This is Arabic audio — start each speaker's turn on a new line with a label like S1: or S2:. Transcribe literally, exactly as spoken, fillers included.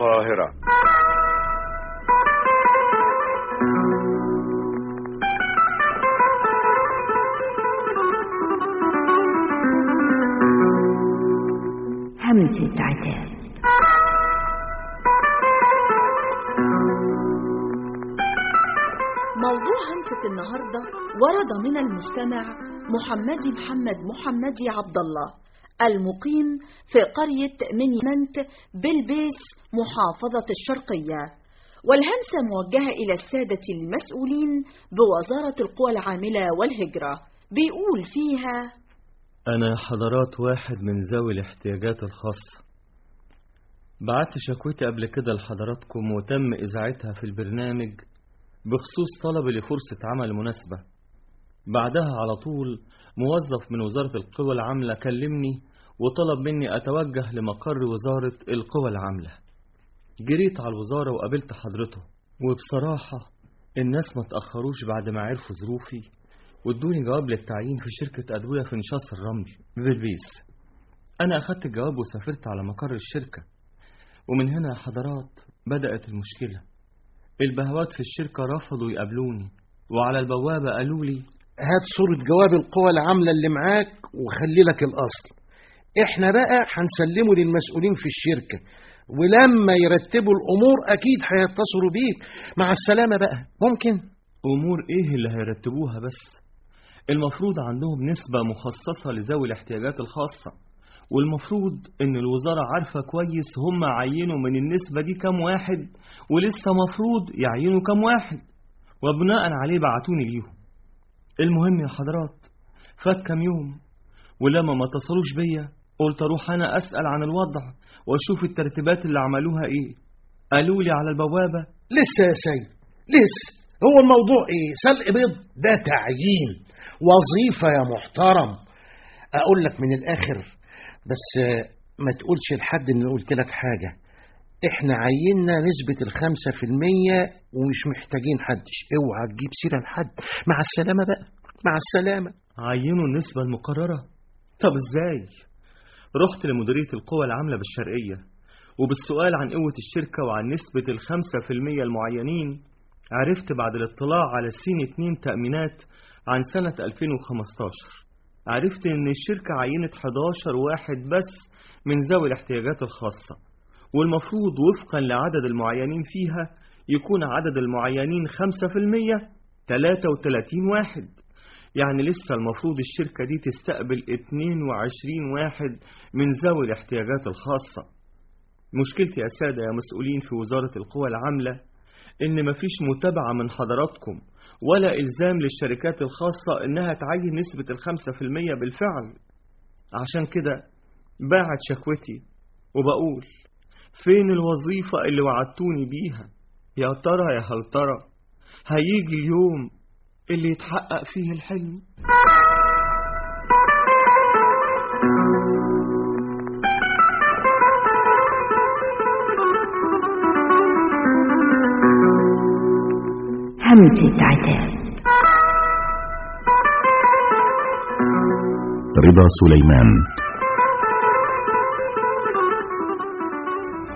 S1: القاهرة.
S2: همسة عتاب.
S3: موضوع همسة النهاردة ورد من المستمع محمدي محمد محمدي عبد الله المقيم في قرية منيمنت بلبيس محافظة الشرقية، والهمسة موجهة إلى السادة المسؤولين بوزارة القوى العاملة والهجرة. بيقول فيها:
S4: أنا حضرات واحد من ذوي الاحتياجات الخاصة، بعت شكوتي قبل كده لحضراتكم وتم إذاعتها في البرنامج بخصوص طلبي لفرصة عمل مناسبة. بعدها على طول موظف من وزارة القوى العاملة كلمني وطلب مني أتوجه لمقر وزارة القوى العاملة. جريت على الوزارة وقابلت حضرته، وبصراحة الناس ما تأخروش بعد ما عرفوا ظروفي وادوني جواب للتعيين في شركة أدوية في نشاص الرمل ببلبيس. أنا أخدت الجواب وسافرت على مقر الشركة، ومن هنا حضرات بدأت المشكلة. البهوات في الشركة رفضوا يقابلوني، وعلى البوابة قالوا لي:
S5: هات صورة جواب القوى العاملة اللي معاك وخلي لك الأصل، احنا بقى هنسلمه للمسؤولين في الشركة، ولما يرتبوا الأمور أكيد هيتصلوا بيك. مع السلامة بقى. ممكن؟
S4: أمور إيه اللي هيرتبوها بس؟ المفروض عندهم نسبة مخصصة لذوي الاحتياجات الخاصة، والمفروض ان الوزارة عارفة كويس هم عينوا من النسبة دي كم واحد، ولسه مفروض يعينوا كم واحد، وبناء عليه بعتوني ليهم. المهم يا حضرات، فات كم يوم ولما ما اتصلوش بيا قلت اروح انا اسأل عن الوضع واشوف الترتيبات اللي عملوها ايه. قالوا لي على البوابة:
S5: لسه يا سيد لسه. هو الموضوع ايه؟ سلق بيض؟ ده تعيين وظيفة يا محترم. اقول لك من الاخر بس ما تقولش لحد ان قلت لك حاجة. احنا عيننا نسبة الخمسة في المية ومش محتاجين حدش. اوعى تجيب سيرة لحد. مع السلامة بقى. مع السلامة.
S4: عينوا النسبة المقررة؟ طب ازاي؟ رحت لمديرية القوى العاملة بالشرقية، وبالسؤال عن قوة الشركة وعن نسبة الخمسة في المية المعينين عرفت بعد الاطلاع على السين اتنين تأمينات عن سنة ألفين وخمستاشر. عرفت ان الشركة عينت حداشر واحد بس من ذوي الاحتياجات الخاصة، والمفروض وفقا لعدد المعينين فيها يكون عدد المعينين خمسة في المية تلاتة وتلاتين واحد. يعني لسه المفروض الشركة دي تستقبل اتنين وعشرين واحد من ذوي الاحتياجات الخاصة. مشكلتي يا سادة يا مسؤولين في وزارة القوى العاملة ان مفيش متابعة من حضراتكم ولا إلزام للشركات الخاصة إنها تعين نسبة الخمسة في المية بالفعل. عشان كده باعت شكوتي وبقول: فين الوظيفة اللي وعدتوني بيها؟ يا ترى يا هل ترى هيجي اليوم اللي يتحقق فيه الحلم؟
S2: همسة عتاب.
S6: رضا سليمان.